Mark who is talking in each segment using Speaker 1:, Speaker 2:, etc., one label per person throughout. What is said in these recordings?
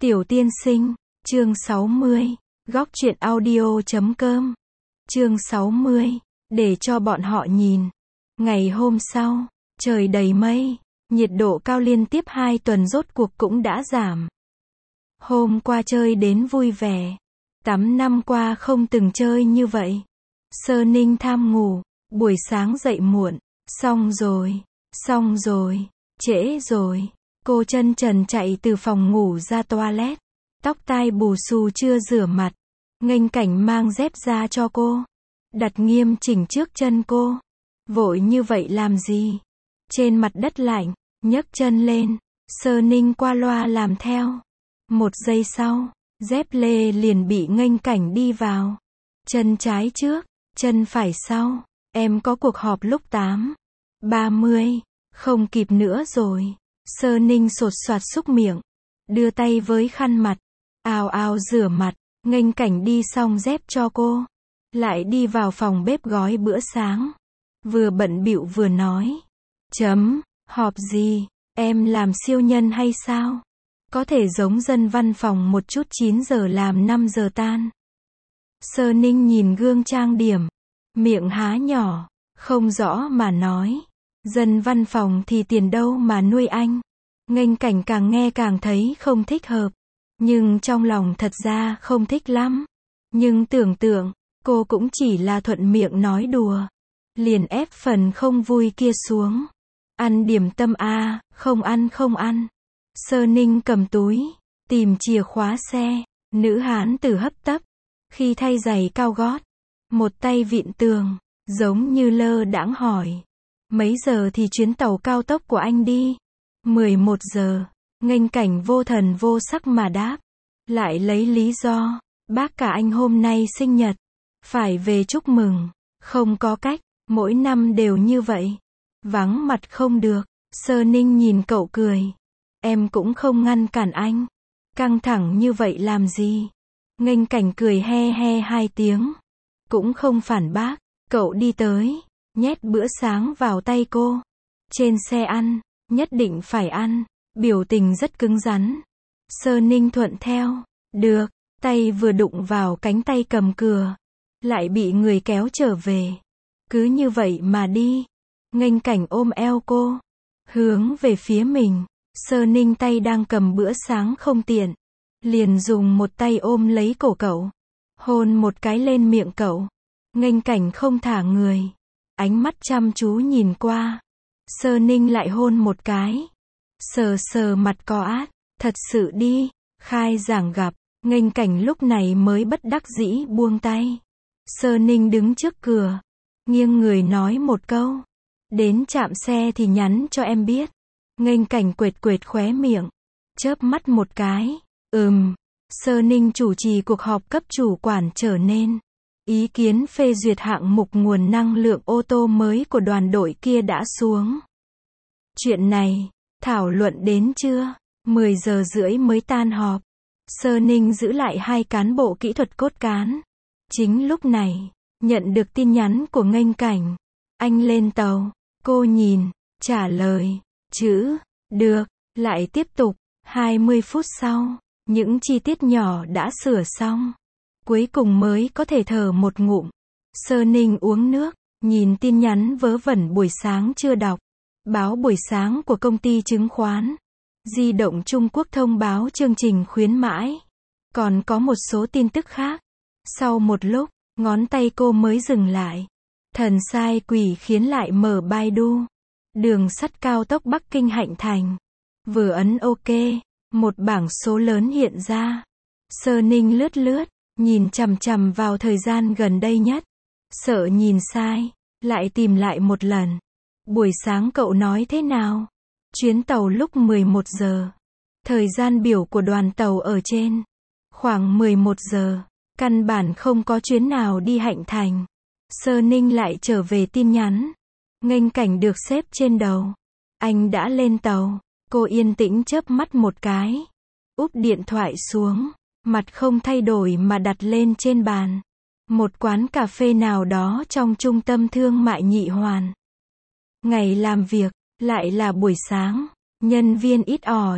Speaker 1: Tiểu tiên sinh, chương 60, góc truyện audio.com, chương 60, để cho bọn họ nhìn. Ngày hôm sau, trời đầy mây, nhiệt độ cao liên tiếp 2 tuần rốt cuộc cũng đã giảm. Hôm qua chơi đến vui vẻ, 8 năm qua không từng chơi như vậy. Sơ Ninh tham ngủ, buổi sáng dậy muộn, xong rồi, trễ rồi. Cô chân trần chạy từ phòng ngủ ra toilet, tóc tai bù xù chưa rửa mặt, nghênh cảnh mang dép ra cho cô, đặt nghiêm chỉnh trước chân cô. Vội như vậy làm gì? Trên mặt đất lạnh, nhấc chân lên, Sơ Ninh qua loa làm theo. 1 giây sau, dép lê liền bị nghênh cảnh đi vào. Chân trái trước, chân phải sau, em có cuộc họp lúc 8:30, không kịp nữa rồi. Sơ Ninh sột soạt súc miệng, đưa tay với khăn mặt, ào ào rửa mặt, nghênh cảnh đi xong dép cho cô, lại đi vào phòng bếp gói bữa sáng. Vừa bận bịu vừa nói, họp gì, em làm siêu nhân hay sao? Có thể giống dân văn phòng một chút, 9 giờ làm 5 giờ tan. Sơ Ninh nhìn gương trang điểm, miệng há nhỏ, không rõ mà nói. Dân văn phòng thì tiền đâu mà nuôi anh. Nghênh cảnh càng nghe càng thấy không thích hợp, nhưng trong lòng thật ra không thích lắm. Nhưng tưởng tượng, cô cũng chỉ là thuận miệng nói đùa, liền ép phần không vui kia xuống. Ăn điểm tâm à, không ăn. Sơ Ninh cầm túi, tìm chìa khóa xe, nữ hán tử hấp tấp, khi thay giày cao gót, một tay vịn tường, giống như lơ đãng hỏi. Mấy giờ thì chuyến tàu cao tốc của anh đi? 11 giờ, nghênh cảnh vô thần vô sắc mà đáp. Lại lấy lý do, bác cả anh hôm nay sinh nhật, phải về chúc mừng. Không có cách, mỗi năm đều như vậy. Vắng mặt không được. Sơ Ninh nhìn cậu cười. Em cũng không ngăn cản anh. Căng thẳng như vậy làm gì? Nghênh cảnh cười he he 2 tiếng. Cũng không phản bác. Cậu đi tới, nhét bữa sáng vào tay cô. Trên xe ăn, nhất định phải ăn. Biểu tình rất cứng rắn. Sơ Ninh thuận theo. Được, tay vừa đụng vào cánh tay cầm cừa, lại bị người kéo trở về. Cứ như vậy mà đi. Nghênh cảnh ôm eo cô, hướng về phía mình. Sơ Ninh tay đang cầm bữa sáng không tiện, liền dùng một tay ôm lấy cổ cậu, hôn một cái lên miệng cậu. Nghênh cảnh không thả người, ánh mắt chăm chú nhìn qua. Sơ Ninh lại hôn một cái, sờ sờ mặt co át. Thật sự đi, khai giảng gặp. Nghênh cảnh lúc này mới bất đắc dĩ buông tay. Sơ Ninh đứng trước cửa, nghiêng người nói một câu. Đến trạm xe thì nhắn cho em biết. Nghênh cảnh quệt quệt khóe miệng, chớp mắt một cái. Sơ Ninh chủ trì cuộc họp cấp chủ quản trở nên. Ý kiến phê duyệt hạng mục nguồn năng lượng ô tô mới của đoàn đội kia đã xuống. Chuyện này, thảo luận đến trưa, 10 giờ rưỡi mới tan họp. Sơ Ninh giữ lại 2 cán bộ kỹ thuật cốt cán. Chính lúc này, nhận được tin nhắn của nghênh cảnh. Anh lên tàu. Cô nhìn, trả lời, chữ, được, lại tiếp tục. 20 phút sau, những chi tiết nhỏ đã sửa xong. Cuối cùng mới có thể thở một ngụm. Sơ Ninh uống nước, nhìn tin nhắn vớ vẩn buổi sáng chưa đọc. Báo buổi sáng của công ty chứng khoán di động Trung Quốc thông báo chương trình khuyến mãi. Còn có một số tin tức khác. Sau một lúc, ngón tay cô mới dừng lại. Thần sai quỷ khiến lại mở Baidu. Đường sắt cao tốc Bắc Kinh Hạnh Thành. Vừa ấn OK, một bảng số lớn hiện ra. Sơ Ninh lướt, nhìn chằm chằm vào thời gian gần đây nhất. Sợ nhìn sai, lại tìm lại một lần. Buổi sáng cậu nói thế nào? Chuyến tàu lúc 11 giờ. Thời gian biểu của đoàn tàu ở trên. Khoảng 11 giờ. Căn bản không có chuyến nào đi Hạnh Thành. Sơ Ninh lại trở về tin nhắn. Nghênh cảnh được xếp trên đầu. Anh đã lên tàu. Cô yên tĩnh chớp mắt một cái. Úp điện thoại xuống. Mặt không thay đổi mà đặt lên trên bàn. Một quán cà phê nào đó trong trung tâm thương mại Nhị Hoàn. Ngày làm việc, lại là buổi sáng. Nhân viên ít ỏi.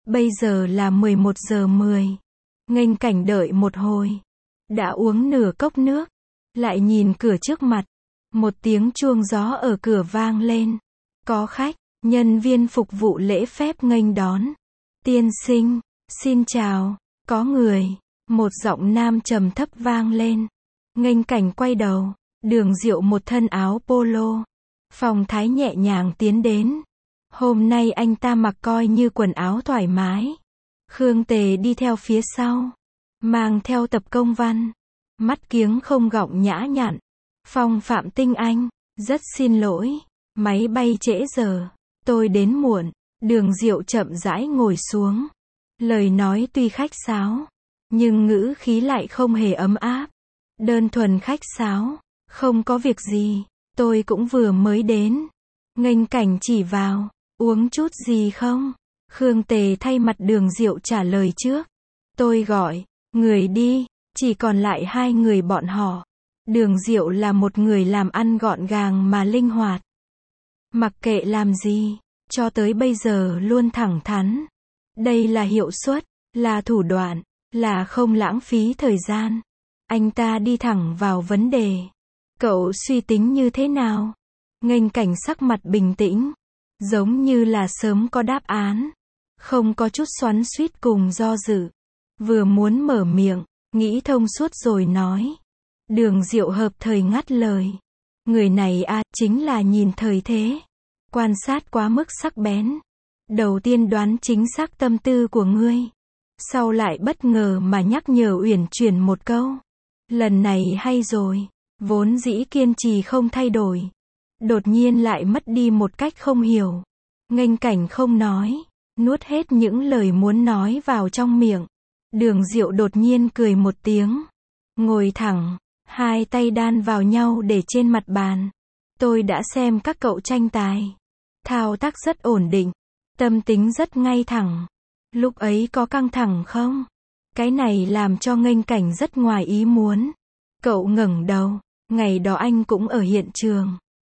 Speaker 1: Bây giờ là 11 giờ 10. Nghênh cảnh đợi một hồi. Đã uống nửa cốc nước. Lại nhìn cửa trước mặt. Một tiếng chuông gió ở cửa vang lên. Có khách. Nhân viên phục vụ lễ phép nghênh đón. Tiên sinh, xin chào. Có người. Một giọng nam trầm thấp vang lên. Nghênh cảnh quay đầu. Đường Diệu một thân áo polo. Phong thái nhẹ nhàng tiến đến. Hôm nay anh ta mặc coi như quần áo thoải mái. Khương Tề đi theo phía sau. Mang theo tập công văn. Mắt kiếng không gọng nhã nhặn. Phong Phạm Tinh Anh. Rất xin lỗi. Máy bay trễ giờ. Tôi đến muộn. Đường Diệu chậm rãi ngồi xuống. Lời nói tuy khách sáo. Nhưng ngữ khí lại không hề ấm áp. Đơn thuần khách sáo. Không có việc gì. Tôi cũng vừa mới đến. Nghênh cảnh chỉ vào. Uống chút gì không? Khương Tề thay mặt Đường Diệu trả lời trước. Tôi gọi người đi. Chỉ còn lại hai người bọn họ. Đường Diệu là một người làm ăn gọn gàng mà linh hoạt. Mặc kệ làm gì, cho tới bây giờ luôn thẳng thắn. Đây là hiệu suất, là thủ đoạn, là không lãng phí thời gian. Anh ta đi thẳng vào vấn đề. Cậu suy tính như thế nào? Nghênh cảnh sắc mặt bình tĩnh. Giống như là sớm có đáp án. Không có chút xoắn xuýt cùng do dự. Vừa muốn mở miệng, nghĩ thông suốt rồi nói. Đường Diệu hợp thời ngắt lời. Người này chính là nhìn thời thế. Quan sát quá mức sắc bén. Đầu tiên đoán chính xác tâm tư của ngươi. Sau lại bất ngờ mà nhắc nhở uyển chuyển một câu. Lần này hay rồi. Vốn dĩ kiên trì không thay đổi. Đột nhiên lại mất đi một cách không hiểu. Nghênh cảnh không nói. Nuốt hết những lời muốn nói vào trong miệng. Đường Diệu đột nhiên cười một tiếng. Ngồi thẳng. Hai tay đan vào nhau để trên mặt bàn. Tôi đã xem các cậu tranh tài. Thao tác rất ổn định. Tâm tính rất ngay thẳng. Lúc ấy có căng thẳng không? Cái này làm cho nghênh cảnh rất ngoài ý muốn. Cậu ngẩng đầu. Ngày đó anh cũng ở hiện trường.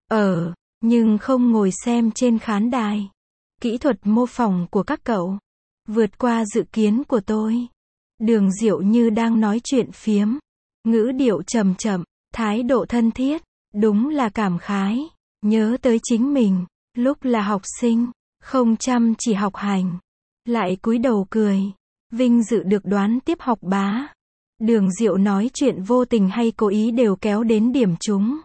Speaker 1: Nhưng không ngồi xem trên khán đài. Kỹ thuật mô phỏng của các cậu vượt qua dự kiến của tôi. Đường Diệu như đang nói chuyện phiếm. Ngữ điệu trầm chậm, thái độ thân thiết. Đúng là cảm khái. Nhớ tới chính mình. Lúc là học sinh, không chăm chỉ học hành. Lại cúi đầu cười. Vinh dự được đoán tiếp học bá. Đường Diệu nói chuyện vô tình hay cố ý đều kéo đến điểm trúng.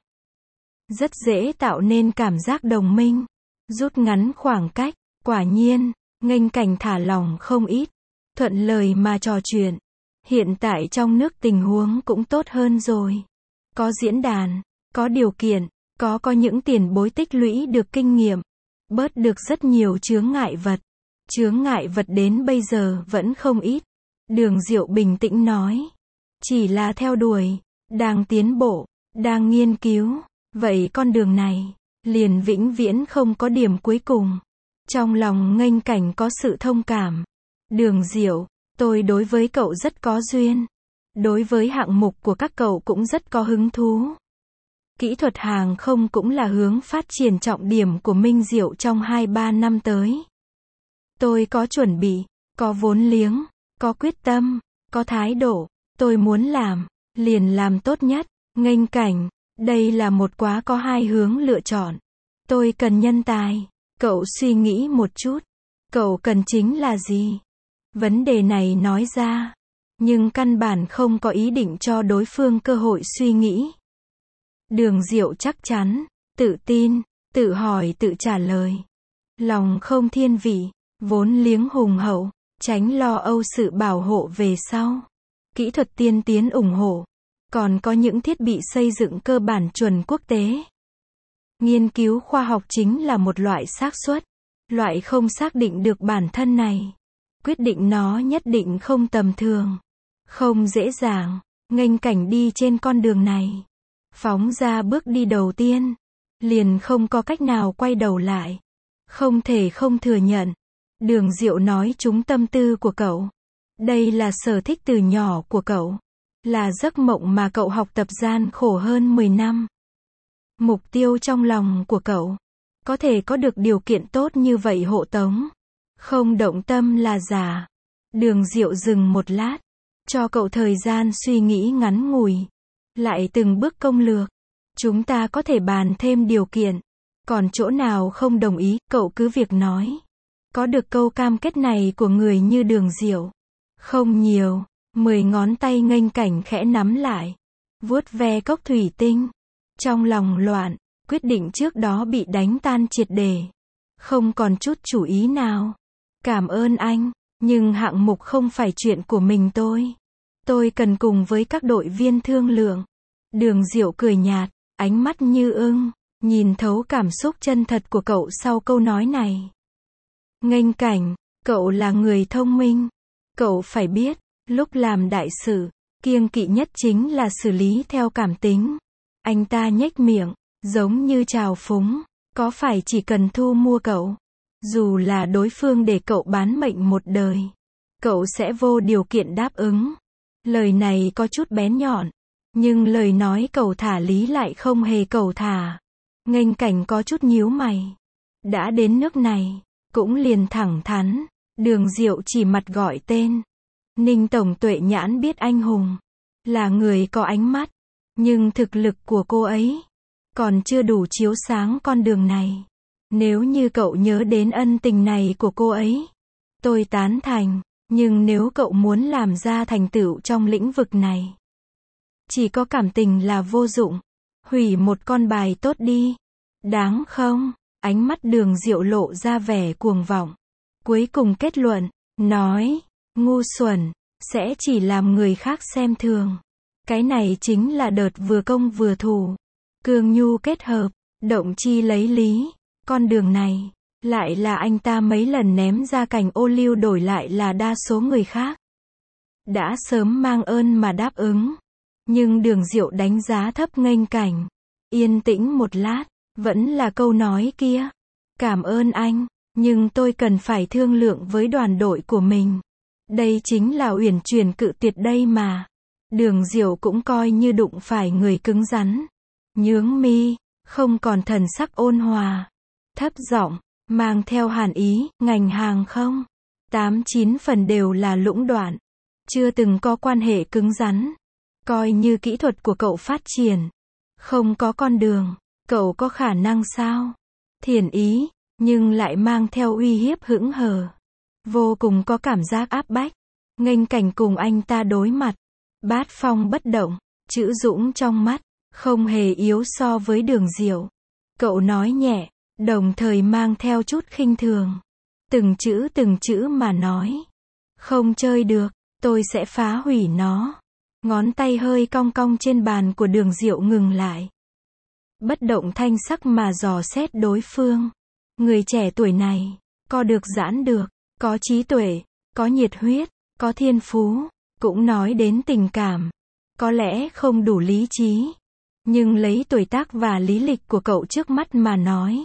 Speaker 1: Rất dễ tạo nên cảm giác đồng minh. Rút ngắn khoảng cách. Quả nhiên, nghênh cảnh thả lỏng không ít. Thuận lời mà trò chuyện. Hiện tại trong nước tình huống cũng tốt hơn rồi. Có diễn đàn, có điều kiện, có những tiền bối tích lũy được kinh nghiệm. Bớt được rất nhiều chướng ngại vật. Chướng ngại vật đến bây giờ vẫn không ít. Đường Diệu bình tĩnh nói. Chỉ là theo đuổi, đang tiến bộ, đang nghiên cứu. Vậy con đường này, liền vĩnh viễn không có điểm cuối cùng. Trong lòng nghênh cảnh có sự thông cảm. Đường Diệu, tôi đối với cậu rất có duyên. Đối với hạng mục của các cậu cũng rất có hứng thú. Kỹ thuật hàng không cũng là hướng phát triển trọng điểm của Minh Diệu trong 2-3 năm tới. Tôi có chuẩn bị, có vốn liếng, có quyết tâm, có thái độ. Tôi muốn làm, liền làm tốt nhất. Nghênh cảnh, đây là một quá có hai hướng lựa chọn. Tôi cần nhân tài. Cậu suy nghĩ một chút. Cậu cần chính là gì? Vấn đề này nói ra. Nhưng căn bản không có ý định cho đối phương cơ hội suy nghĩ. Đường Diệu chắc chắn, tự tin, tự hỏi tự trả lời. Lòng không thiên vị, vốn liếng hùng hậu, tránh lo âu sự bảo hộ về sau. Kỹ thuật tiên tiến ủng hộ. Còn có những thiết bị xây dựng cơ bản chuẩn quốc tế. Nghiên cứu khoa học chính là một loại xác suất. Loại không xác định được bản thân này. Quyết định nó nhất định không tầm thường. Không dễ dàng. Nghênh cảnh đi trên con đường này. Phóng ra bước đi đầu tiên. Liền không có cách nào quay đầu lại. Không thể không thừa nhận. Đường Diệu nói trúng tâm tư của cậu. Đây là sở thích từ nhỏ của cậu. Là giấc mộng mà cậu học tập gian khổ hơn 10 năm. Mục tiêu trong lòng của cậu. Có thể có được điều kiện tốt như vậy hộ tống. Không động tâm là giả. Đường Diệu dừng một lát, cho cậu thời gian suy nghĩ ngắn ngủi. Lại từng bước công lược. Chúng ta có thể bàn thêm điều kiện. Còn chỗ nào không đồng ý, cậu cứ việc nói. Có được câu cam kết này của người như Đường Diệu. Không nhiều. 10 ngón tay nghênh cảnh khẽ nắm lại. Vuốt ve cốc thủy tinh. Trong lòng loạn, quyết định trước đó bị đánh tan triệt để. Không còn chút chủ ý nào. Cảm ơn anh, nhưng hạng mục không phải chuyện của mình tôi. Tôi cần cùng với các đội viên thương lượng. Đường Diệu cười nhạt, ánh mắt như ưng, nhìn thấu cảm xúc chân thật của cậu sau câu nói này. Nghênh cảnh, cậu là người thông minh. Cậu phải biết, lúc làm đại sự, kiêng kỵ nhất chính là xử lý theo cảm tính. Anh ta nhếch miệng, giống như trào phúng. Có phải chỉ cần thu mua cậu, dù là đối phương để cậu bán mệnh một đời, cậu sẽ vô điều kiện đáp ứng. Lời này có chút bén nhọn, nhưng lời nói cầu thả lý lại không hề cầu thả. Nghênh cảnh có chút nhíu mày. Đã đến nước này, cũng liền thẳng thắn. Đường Diệu chỉ mặt gọi tên. Ninh Tổng tuệ nhãn biết anh hùng, là người có ánh mắt, nhưng thực lực của cô ấy còn chưa đủ chiếu sáng con đường này. Nếu như cậu nhớ đến ân tình này của cô ấy, tôi tán thành, nhưng nếu cậu muốn làm ra thành tựu trong lĩnh vực này, chỉ có cảm tình là vô dụng. Hủy một con bài tốt đi. Đáng không? Ánh mắt Đường Diệu lộ ra vẻ cuồng vọng. Cuối cùng kết luận, nói, ngu xuẩn, sẽ chỉ làm người khác xem thường. Cái này chính là đợt vừa công vừa thủ. Cương nhu kết hợp, động chi lấy lý. Con đường này, lại là anh ta mấy lần ném ra cành ô liu đổi lại là đa số người khác đã sớm mang ơn mà đáp ứng. Nhưng Đường Diệu đánh giá thấp nghênh cảnh. Yên tĩnh một lát, vẫn là câu nói kia. Cảm ơn anh, nhưng tôi cần phải thương lượng với đoàn đội của mình. Đây chính là uyển chuyển cự tuyệt đây mà. Đường Diệu cũng coi như đụng phải người cứng rắn. Nhướng mi, không còn thần sắc ôn hòa. Thấp giọng, mang theo hàn ý, ngành hàng không? 8-9 phần đều là lũng đoạn. Chưa từng có quan hệ cứng rắn. Coi như kỹ thuật của cậu phát triển. Không có con đường, cậu có khả năng sao? Thiện ý, nhưng lại mang theo uy hiếp hững hờ. Vô cùng có cảm giác áp bách. Nghênh cảnh cùng anh ta đối mặt. Bát phong bất động, chữ dũng trong mắt, không hề yếu so với Đường Diệu. Cậu nói nhẹ, đồng thời mang theo chút khinh thường. Từng chữ mà nói. Không chơi được, tôi sẽ phá hủy nó. Ngón tay hơi cong cong trên bàn của Đường Diệu ngừng lại. Bất động thanh sắc mà dò xét đối phương. Người trẻ tuổi này, co được giãn được, có trí tuệ, có nhiệt huyết, có thiên phú, cũng nói đến tình cảm. Có lẽ không đủ lý trí, nhưng lấy tuổi tác và lý lịch của cậu trước mắt mà nói,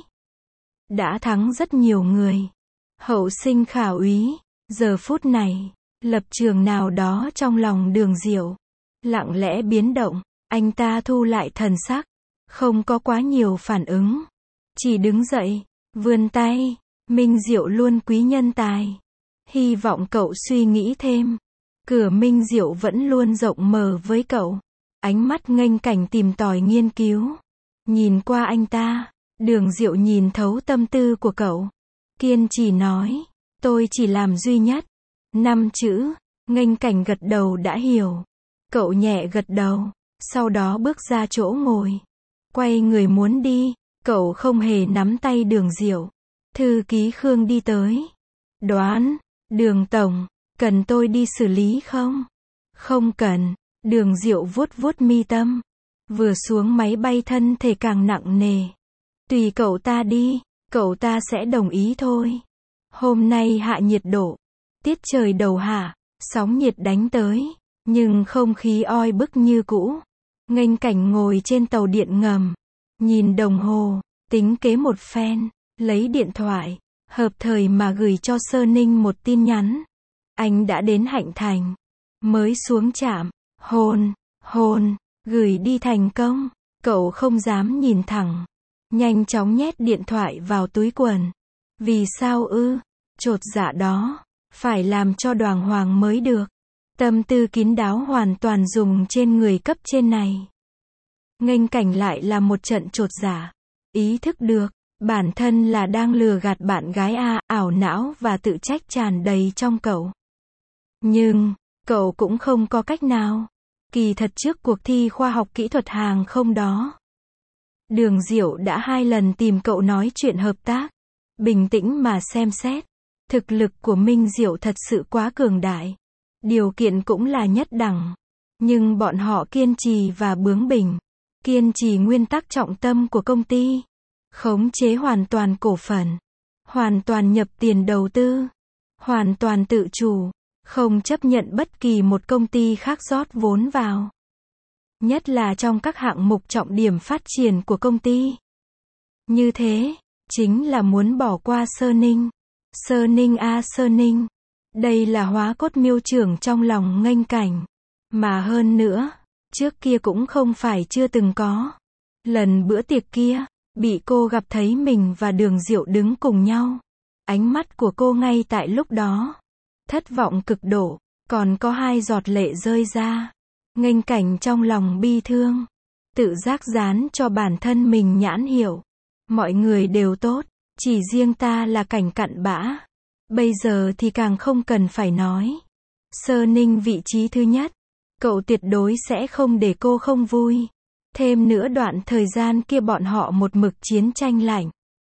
Speaker 1: đã thắng rất nhiều người. Hậu sinh khả úy, giờ phút này, lập trường nào đó trong lòng Đường Diệu lặng lẽ biến động. Anh ta thu lại thần sắc, không có quá nhiều phản ứng, chỉ đứng dậy, vươn tay. Minh Diệu luôn quý nhân tài. Hy vọng cậu suy nghĩ thêm. Cửa Minh Diệu vẫn luôn rộng mở với cậu. Ánh mắt nghênh cảnh tìm tòi nghiên cứu. Nhìn qua anh ta, Đường Diệu nhìn thấu tâm tư của cậu. Kiên trì nói, tôi chỉ làm duy nhất 5 chữ. Nghênh cảnh gật đầu đã hiểu. Cậu nhẹ gật đầu, sau đó bước ra chỗ ngồi. Quay người muốn đi, cậu không hề nắm tay Đường Diệu. Thư ký Khương đi tới. Đoán, Đường Tổng, cần tôi đi xử lý không? Không cần. Đường Diệu vuốt vuốt mi tâm. Vừa xuống máy bay thân thể càng nặng nề. Tùy cậu ta đi, cậu ta sẽ đồng ý thôi. Hôm nay hạ nhiệt độ. Tiết trời đầu hạ, sóng nhiệt đánh tới. Nhưng không khí oi bức như cũ. Nghênh cảnh ngồi trên tàu điện ngầm. Nhìn đồng hồ, tính kế một phen. Lấy điện thoại, hợp thời mà gửi cho Sơ Ninh một tin nhắn. Anh đã đến Hạnh Thành. Mới xuống trạm. Hôn, gửi đi thành công. Cậu không dám nhìn thẳng. Nhanh chóng nhét điện thoại vào túi quần. Vì sao ư? Chột dạ đó, phải làm cho đàng hoàng mới được. Tâm tư kín đáo hoàn toàn dùng trên người cấp trên này. Nghênh cảnh lại là một trận chột dạ. Ý thức được, bản thân là đang lừa gạt bạn gái ảo não và tự trách tràn đầy trong cậu. Nhưng, cậu cũng không có cách nào. Kỳ thật trước cuộc thi khoa học kỹ thuật hàng không đó, Đường Diệu đã 2 lần tìm cậu nói chuyện hợp tác. Bình tĩnh mà xem xét, thực lực của Minh Diệu thật sự quá cường đại. Điều kiện cũng là nhất đẳng. Nhưng bọn họ kiên trì và bướng bỉnh. Kiên trì nguyên tắc trọng tâm của công ty. Khống chế hoàn toàn cổ phần. Hoàn toàn nhập tiền đầu tư. Hoàn toàn tự chủ. Không chấp nhận bất kỳ một công ty khác rót vốn vào. Nhất là trong các hạng mục trọng điểm phát triển của công ty. Như thế, chính là muốn bỏ qua Sơ Ninh. Sơ Ninh. Đây là hóa cốt miêu trưởng trong lòng Nghênh Cảnh. Mà hơn nữa, trước kia cũng không phải chưa từng có. Lần bữa tiệc kia, bị cô gặp thấy mình và Đường Diệu đứng cùng nhau. Ánh mắt của cô ngay tại lúc đó thất vọng cực độ, còn có 2 giọt lệ rơi ra. Nghênh Cảnh trong lòng bi thương, tự giác dán cho bản thân mình nhãn hiệu. Mọi người đều tốt, chỉ riêng ta là Cảnh cặn bã. Bây giờ thì càng không cần phải nói. Sơ Ninh vị trí thứ nhất, cậu tuyệt đối sẽ không để cô không vui. Thêm nữa đoạn thời gian kia bọn họ một mực chiến tranh lạnh.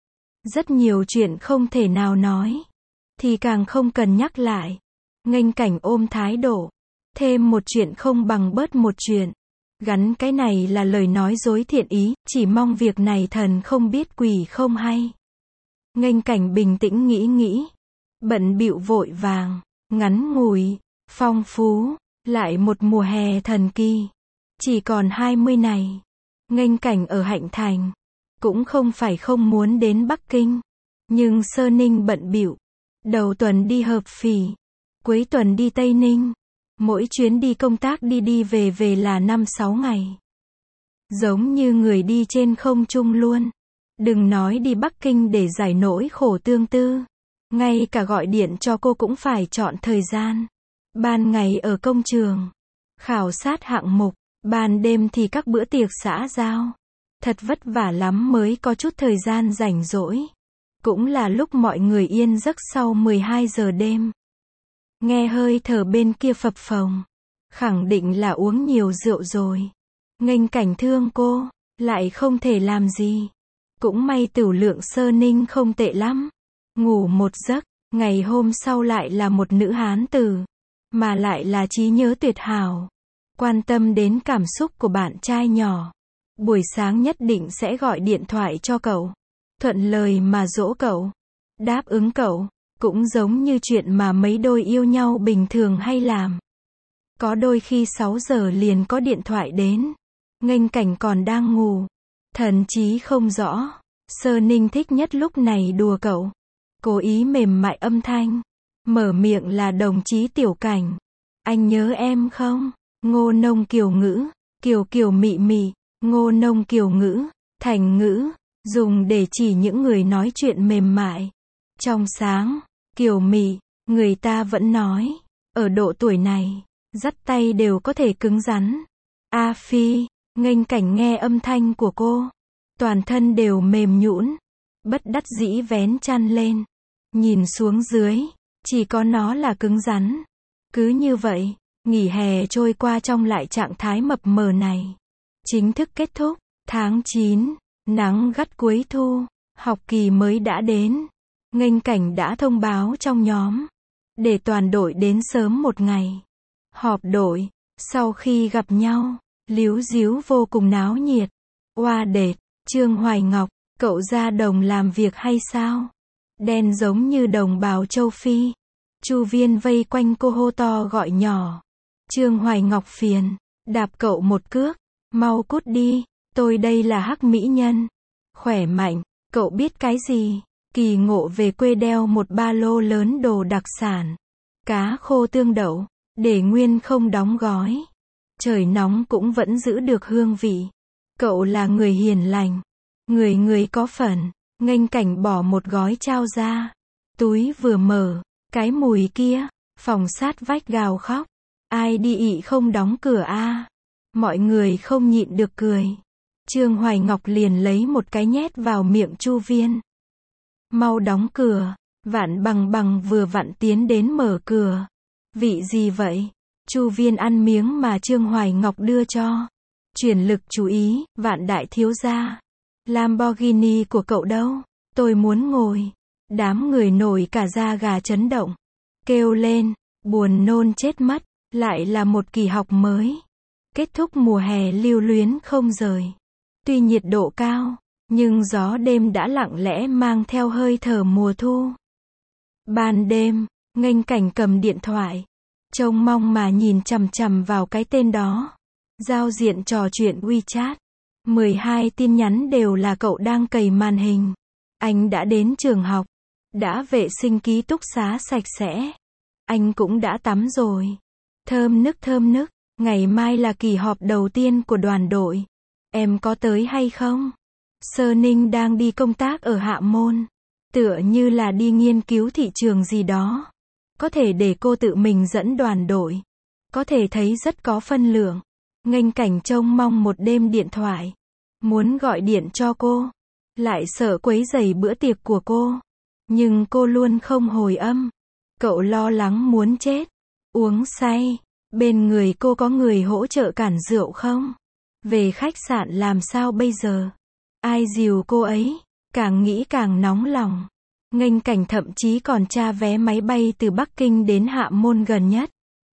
Speaker 1: Rất nhiều chuyện không thể nào nói. Thì càng không cần nhắc lại. Nghênh Cảnh ôm thái độ. Thêm một chuyện không bằng bớt một chuyện. Gắn cái này là lời nói dối thiện ý, chỉ mong việc này thần không biết quỷ không hay. Nghênh Cảnh bình tĩnh nghĩ. Bận bịu vội vàng, ngắn ngủi, phong phú, lại một mùa hè thần kỳ. Chỉ còn 20 này. Nghênh Cảnh ở Hạnh Thành. Cũng không phải không muốn đến Bắc Kinh. Nhưng Sơ Ninh bận bịu. Đầu tuần đi Hợp Phì. Cuối tuần đi Tây Ninh. Mỗi chuyến đi công tác đi về là 5-6 ngày. Giống như người đi trên không trung luôn. Đừng nói đi Bắc Kinh để giải nỗi khổ tương tư. Ngay cả gọi điện cho cô cũng phải chọn thời gian. Ban ngày ở công trường, khảo sát hạng mục, ban đêm thì các bữa tiệc xã giao. Thật vất vả lắm mới có chút thời gian rảnh rỗi. Cũng là lúc mọi người yên giấc sau 12 giờ đêm. Nghe hơi thở bên kia phập phồng. Khẳng định là uống nhiều rượu rồi. Nghênh Cảnh thương cô, lại không thể làm gì. Cũng may tửu lượng Sơ Ninh không tệ lắm. Ngủ một giấc, ngày hôm sau lại là một nữ hán tử. Mà lại là trí nhớ tuyệt hảo. Quan tâm đến cảm xúc của bạn trai nhỏ. Buổi sáng nhất định sẽ gọi điện thoại cho cậu. Thuận lời mà dỗ cậu. Đáp ứng cậu. Cũng giống như chuyện mà mấy đôi yêu nhau bình thường hay làm. Có đôi khi 6 giờ liền có điện thoại đến. Nghênh Cảnh còn đang ngủ. Thần trí không rõ. Sơ Ninh thích nhất lúc này đùa cậu. Cố ý mềm mại âm thanh. Mở miệng là đồng chí Tiểu Cảnh. Anh nhớ em không? Ngô nông kiều ngữ. Kiều mị mị. Ngô nông kiều ngữ. Thành ngữ. Dùng để chỉ những người nói chuyện mềm mại. Trong sáng. Kiều mị. Người ta vẫn nói. Ở độ tuổi này. Dắt tay đều có thể cứng rắn. A Phi. Nghênh Cảnh nghe âm thanh của cô. Toàn thân đều mềm nhũn. Bất đắc dĩ vén chăn lên. Nhìn xuống dưới. Chỉ có nó là cứng rắn. Cứ như vậy. Nghỉ hè trôi qua trong lại trạng thái mập mờ này. Chính thức kết thúc. Tháng 9. Nắng gắt cuối thu. Học kỳ mới đã đến. Nghênh Cảnh đã thông báo trong nhóm. Để toàn đội đến sớm một ngày. Họp đội. Sau khi gặp nhau. Líu díu vô cùng náo nhiệt. Oa đệt. Trương Hoài Ngọc. Cậu ra đồng làm việc hay sao? Đen giống như đồng bào châu Phi. Chu Viên vây quanh cô hô to gọi nhỏ. Trương Hoài Ngọc phiền. Đạp cậu một cước. Mau cút đi. Tôi đây là Hắc mỹ nhân. Khỏe mạnh. Cậu biết cái gì? Kỳ ngộ về quê đeo một ba lô lớn đồ đặc sản. Cá khô tương đậu. Để nguyên không đóng gói. Trời nóng cũng vẫn giữ được hương vị. Cậu là người hiền lành. Người có phần. Nghênh Cảnh bỏ một gói trao ra. Túi vừa mở, cái mùi kia, phòng sát vách gào khóc. Ai đi ị không đóng cửa a? Mọi người không nhịn được cười. Trương Hoài Ngọc liền lấy một cái nhét vào miệng Chu Viên. Mau đóng cửa. Vạn Bằng Bằng vừa vặn tiến đến mở cửa. Vị gì vậy? Chu Viên ăn miếng mà Trương Hoài Ngọc đưa cho. Chuyển lực chú ý, Vạn đại thiếu gia. Lamborghini của cậu đâu? Tôi muốn ngồi. Đám người nổi cả da gà chấn động. Kêu lên, buồn nôn chết mất. Lại là một kỳ học mới. Kết thúc mùa hè lưu luyến không rời. Tuy nhiệt độ cao, nhưng gió đêm đã lặng lẽ mang theo hơi thở mùa thu. Ban đêm, Nghênh Cảnh cầm điện thoại, trông mong mà nhìn chằm chằm vào cái tên đó. Giao diện trò chuyện WeChat. 12 tin nhắn đều là cậu đang cày màn hình. Anh đã đến trường học, đã vệ sinh ký túc xá sạch sẽ. Anh cũng đã tắm rồi. Thơm nức, ngày mai là kỳ họp đầu tiên của đoàn đội. Em có tới hay không? Sơ Ninh đang đi công tác ở Hạ Môn. Tựa như là đi nghiên cứu thị trường gì đó. Có thể để cô tự mình dẫn đoàn đội. Có thể thấy rất có phân lượng. Nghênh Cảnh trông mong một đêm điện thoại. Muốn gọi điện cho cô. Lại sợ quấy rầy bữa tiệc của cô. Nhưng cô luôn không hồi âm. Cậu lo lắng muốn chết. Uống say. Bên người cô có người hỗ trợ cản rượu không? Về khách sạn làm sao bây giờ? Ai dìu cô ấy? Càng nghĩ càng nóng lòng. Nghênh Cảnh thậm chí còn tra vé máy bay từ Bắc Kinh đến Hạ Môn gần nhất.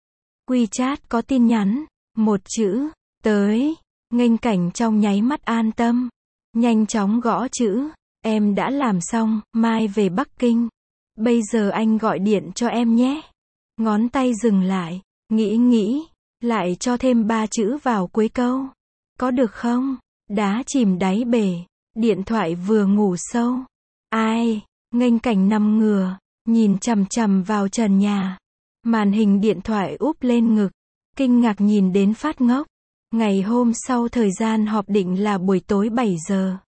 Speaker 1: WeChat có tin nhắn. Một chữ. Tới. Nghênh Cảnh trong nháy mắt an tâm. Nhanh chóng gõ chữ. Em đã làm xong, mai về Bắc Kinh. Bây giờ anh gọi điện cho em nhé. Ngón tay dừng lại. Nghĩ. Lại cho thêm 3 chữ vào cuối câu. Có được không? Đá chìm đáy bể. Điện thoại vừa ngủ sâu. Ai? Nghênh Cảnh nằm ngửa. Nhìn chằm chằm vào trần nhà. Màn hình điện thoại úp lên ngực. Kinh ngạc nhìn đến phát ngốc. Ngày hôm sau thời gian họp định là buổi tối 7 giờ.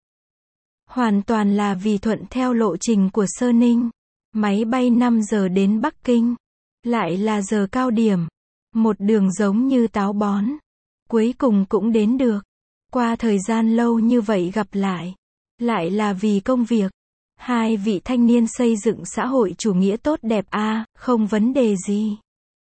Speaker 1: Hoàn toàn là vì thuận theo lộ trình của Sơ Ninh. Máy bay 5 giờ đến Bắc Kinh. Lại là giờ cao điểm. Một đường giống như táo bón. Cuối cùng cũng đến được. Qua thời gian lâu như vậy gặp lại. Lại là vì công việc. Hai vị thanh niên xây dựng xã hội chủ nghĩa tốt đẹp a, không vấn đề gì.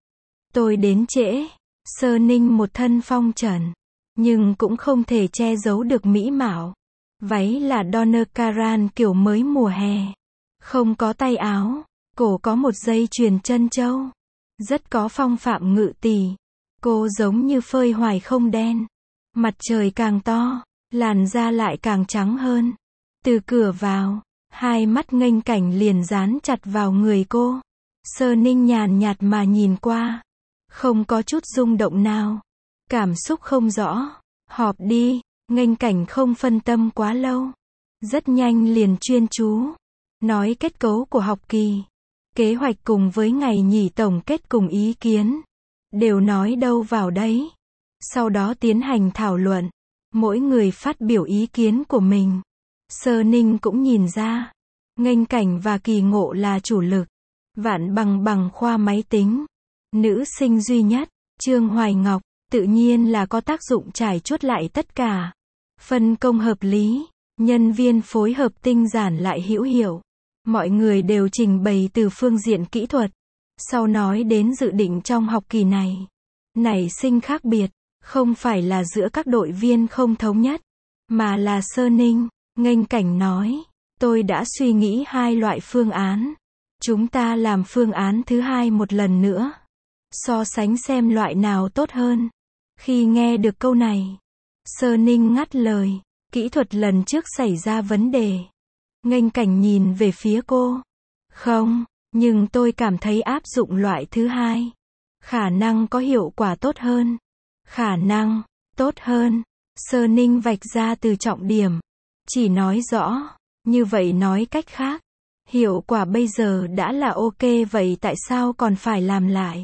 Speaker 1: Tôi đến trễ. Sơ Ninh một thân phong trần. Nhưng cũng không thể che giấu được mỹ mạo. Váy là Donna Karan kiểu mới mùa hè. Không có tay áo. Cổ có một dây chuyền trân châu. Rất có phong phạm ngự tỷ. Cô giống như phơi hoài không đen. Mặt trời càng to, làn da lại càng trắng hơn. Từ cửa vào, hai mắt Nghênh Cảnh liền dán chặt vào người cô. Sơ Ninh nhàn nhạt mà nhìn qua. Không có chút rung động nào. Cảm xúc không rõ. Họp đi. Nghênh Cảnh không phân tâm quá lâu. Rất nhanh liền chuyên chú. Nói kết cấu của học kỳ. Kế hoạch cùng với ngày nghỉ tổng kết cùng ý kiến. Đều nói đâu vào đấy. Sau đó tiến hành thảo luận. Mỗi người phát biểu ý kiến của mình. Sơ Ninh cũng nhìn ra. Nghênh Cảnh và Kỳ Ngộ là chủ lực. Vạn Bằng Bằng khoa máy tính. Nữ sinh duy nhất, Trương Hoài Ngọc, tự nhiên là có tác dụng trải chuốt lại tất cả. Phân công hợp lý. Nhân viên phối hợp tinh giản lại hữu hiệu. Mọi người đều trình bày từ phương diện kỹ thuật. Sau nói đến dự định trong học kỳ này. Nảy sinh khác biệt. Không phải là giữa các đội viên không thống nhất. Mà là Sơ Ninh. Nghênh Cảnh nói. Tôi đã suy nghĩ 2 loại phương án. Chúng ta làm phương án thứ 2 một lần nữa. So sánh xem loại nào tốt hơn. Khi nghe được câu này. Sơ Ninh ngắt lời. Kỹ thuật lần trước xảy ra vấn đề. Nghênh Cảnh nhìn về phía cô. Không, nhưng tôi cảm thấy áp dụng loại thứ 2. Khả năng có hiệu quả tốt hơn. Khả năng, tốt hơn. Sơ Ninh vạch ra từ trọng điểm. Chỉ nói rõ. Như vậy nói cách khác. Hiệu quả bây giờ đã là ok vậy tại sao còn phải làm lại?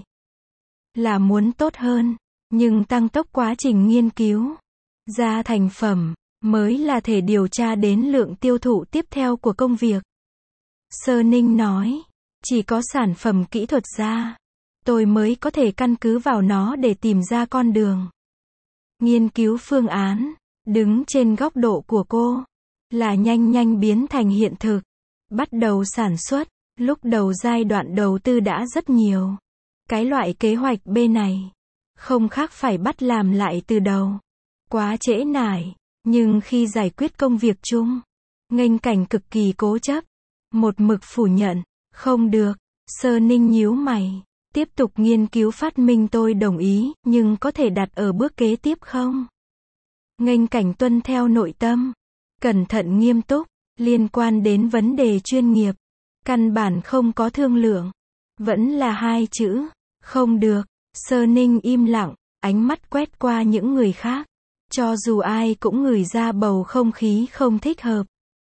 Speaker 1: Là muốn tốt hơn. Nhưng tăng tốc quá trình nghiên cứu. Ra thành phẩm. Mới là thể điều tra đến lượng tiêu thụ tiếp theo của công việc. Sơ Ninh nói. Chỉ có sản phẩm kỹ thuật ra, tôi mới có thể căn cứ vào nó để tìm ra con đường. Nghiên cứu phương án, đứng trên góc độ của cô, là nhanh biến thành hiện thực. Bắt đầu sản xuất, lúc đầu giai đoạn đầu tư đã rất nhiều. Cái loại kế hoạch B này, không khác phải bắt làm lại từ đầu. Quá trễ nải, nhưng khi giải quyết công việc chung, Nghênh Cảnh cực kỳ cố chấp, một mực phủ nhận, không được. Sơ Ninh nhíu mày, tiếp tục nghiên cứu phát minh tôi đồng ý, nhưng có thể đặt ở bước kế tiếp không? Nghênh Cảnh tuân theo nội tâm, cẩn thận nghiêm túc, liên quan đến vấn đề chuyên nghiệp, căn bản không có thương lượng, vẫn là hai chữ, không được. Sơ Ninh im lặng, ánh mắt quét qua những người khác, cho dù ai cũng ngửi ra bầu không khí không thích hợp.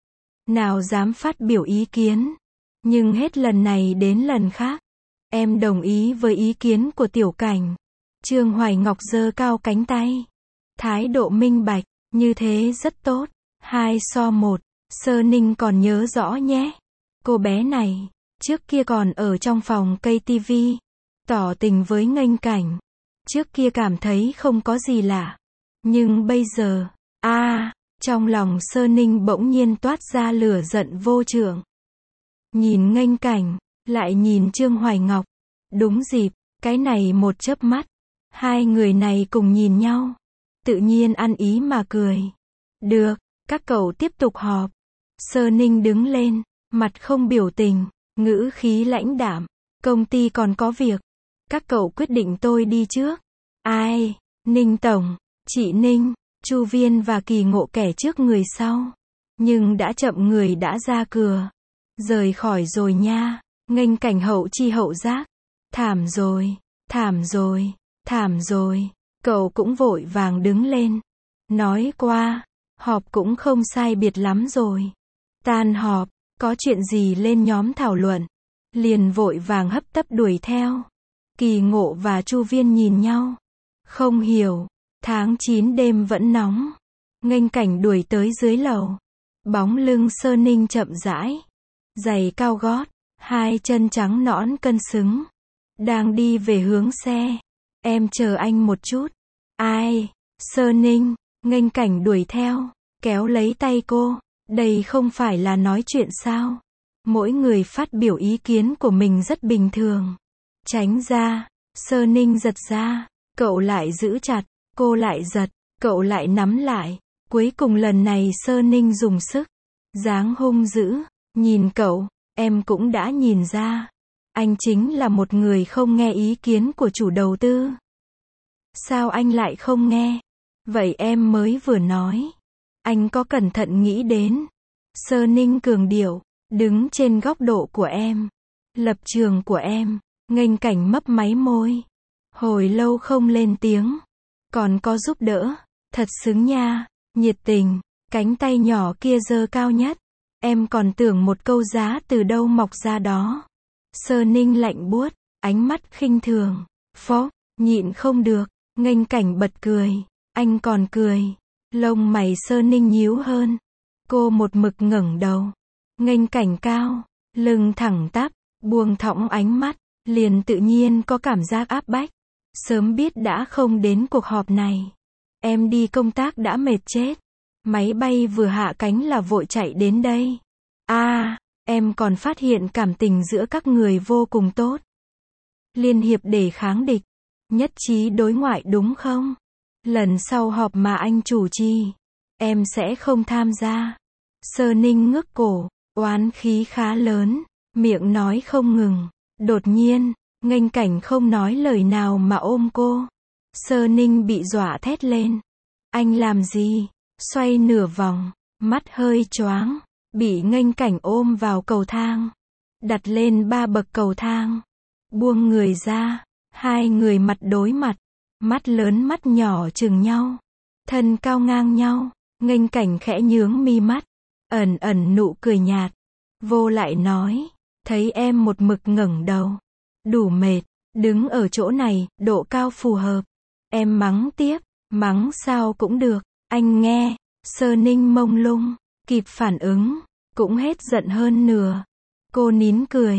Speaker 1: Nào dám phát biểu ý kiến, nhưng hết lần này đến lần khác, em đồng ý với ý kiến của Tiểu Cảnh. Trương Hoài Ngọc giơ cao cánh tay, thái độ minh bạch, như thế rất tốt. 2-1, Sơ Ninh còn nhớ rõ nhé. Cô bé này, trước kia còn ở trong phòng cây tivi, tỏ tình với Nghênh Cảnh. Trước kia cảm thấy không có gì lạ. Nhưng bây giờ, trong lòng Sơ Ninh bỗng nhiên toát ra lửa giận vô chưởng. Nhìn Nghênh Cảnh, lại nhìn Trương Hoài Ngọc. Đúng dịp, cái này một chớp mắt, hai người này cùng nhìn nhau, tự nhiên ăn ý mà cười. Được, các cậu tiếp tục họp. Sơ Ninh đứng lên, mặt không biểu tình, ngữ khí lãnh đạm. Công ty còn có việc, các cậu quyết định tôi đi trước. Ai? Ninh Tổng, chị Ninh, Chu Viên và Kỳ Ngộ kẻ trước người sau. Nhưng đã chậm, người đã ra cửa. Rời khỏi rồi nha. Nghênh Cảnh hậu chi hậu giác. Thảm rồi, thảm rồi, thảm rồi. Cậu cũng vội vàng đứng lên. Nói qua, họp cũng không sai biệt lắm rồi. Tan họp, có chuyện gì lên nhóm thảo luận. Liền vội vàng hấp tấp đuổi theo. Kỳ Ngộ và Chu Viên nhìn nhau. Không hiểu, tháng 9 đêm vẫn nóng. Nghênh Cảnh đuổi tới dưới lầu. Bóng lưng Sơ Ninh chậm rãi. Giày cao gót, hai chân trắng nõn cân xứng. Đang đi về hướng xe. Em chờ anh một chút. Ai? Sơ Ninh. Nghênh Cảnh đuổi theo, kéo lấy tay cô. Đây không phải là nói chuyện sao? Mỗi người phát biểu ý kiến của mình rất bình thường. Tránh ra. Sơ Ninh giật ra. Cậu lại giữ chặt. Cô lại giật. Cậu lại nắm lại. Cuối cùng lần này Sơ Ninh dùng sức. Dáng hung dữ. Nhìn cậu, em cũng đã nhìn ra. Anh chính là một người không nghe ý kiến của chủ đầu tư. Sao anh lại không nghe? Vậy em mới vừa nói. Anh có cẩn thận nghĩ đến. Sơ Ninh cường điệu, đứng trên góc độ của em. Lập trường của em. Nghênh Cảnh mấp máy môi. Hồi lâu không lên tiếng. Còn có giúp đỡ. Thật xứng nha. Nhiệt tình. Cánh tay nhỏ kia giơ cao nhất. Em còn tưởng một câu giá từ đâu mọc ra đó. Sơ Ninh lạnh buốt, ánh mắt khinh thường. Phó, nhịn không được. Nghênh Cảnh bật cười. Anh còn cười. Lông mày Sơ Ninh nhíu hơn. Cô một mực ngẩng đầu. Nghênh Cảnh cao, lưng thẳng tắp, buông thõng ánh mắt, liền tự nhiên có cảm giác áp bách. Sớm biết đã không đến cuộc họp này. Em đi công tác đã mệt chết. Máy bay vừa hạ cánh là vội chạy đến đây. Em còn phát hiện cảm tình giữa các người vô cùng tốt. Liên hiệp để kháng địch. Nhất trí đối ngoại đúng không? Lần sau họp mà anh chủ trì, em sẽ không tham gia. Sơ Ninh ngước cổ, oán khí khá lớn, miệng nói không ngừng. Đột nhiên, Nghênh Cảnh không nói lời nào mà ôm cô. Sơ Ninh bị dọa thét lên. Anh làm gì? Xoay nửa vòng, mắt hơi choáng, bị Nghênh Cảnh ôm vào cầu thang. Đặt lên 3 bậc cầu thang. Buông người ra, hai người mặt đối mặt. Mắt lớn mắt nhỏ chừng nhau. Thân cao ngang nhau. Nghênh Cảnh khẽ nhướng mi mắt. Ẩn ẩn nụ cười nhạt. Vô lại nói. Thấy em một mực ngẩng đầu. Đủ mệt. Đứng ở chỗ này, độ cao phù hợp. Em mắng tiếp. Mắng sao cũng được. Anh nghe. Sơ Ninh mông lung. Kịp phản ứng. Cũng hết giận hơn nửa. Cô nín cười.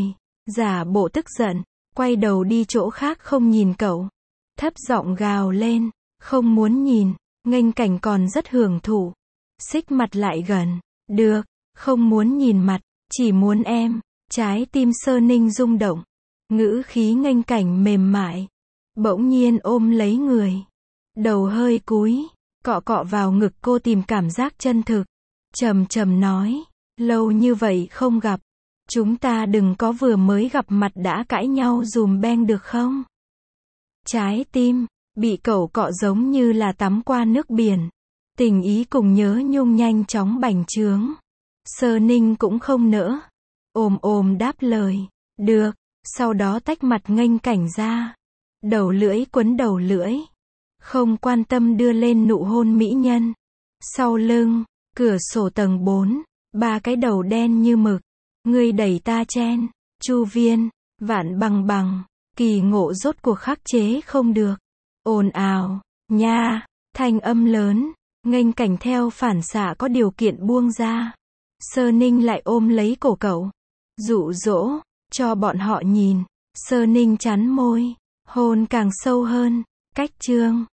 Speaker 1: Giả bộ tức giận, quay đầu đi chỗ khác không nhìn cậu. Thấp giọng gào lên, không muốn nhìn, Nghênh Cảnh còn rất hưởng thụ. Xích mặt lại gần, được, không muốn nhìn mặt, chỉ muốn em. Trái tim Sơ Ninh rung động, ngữ khí Nghênh Cảnh mềm mại. Bỗng nhiên ôm lấy người. Đầu hơi cúi, cọ cọ vào ngực cô tìm cảm giác chân thực. Trầm trầm nói, lâu như vậy không gặp. Chúng ta đừng có vừa mới gặp mặt đã cãi nhau dùm beng được không? Trái tim, bị cậu cọ giống như là tắm qua nước biển. Tình ý cùng nhớ nhung nhanh chóng bành trướng. Sơ Ninh cũng không nỡ. Ồm ồm đáp lời, được, sau đó tách mặt Nghênh Cảnh ra. Đầu lưỡi quấn đầu lưỡi. Không quan tâm đưa lên nụ hôn mỹ nhân. Sau lưng, cửa sổ tầng 4, ba cái đầu đen như mực. Ngươi đẩy ta chen, Chu Viên, Vạn Bằng Bằng, Kỳ Ngộ rốt cuộc khắc chế không được. Ồn ào, nha, thanh âm lớn, Nghênh Cảnh theo phản xạ có điều kiện buông ra. Sơ Ninh lại ôm lấy cổ cậu, dụ dỗ, cho bọn họ nhìn. Sơ Ninh chắn môi, hôn càng sâu hơn, cách chương.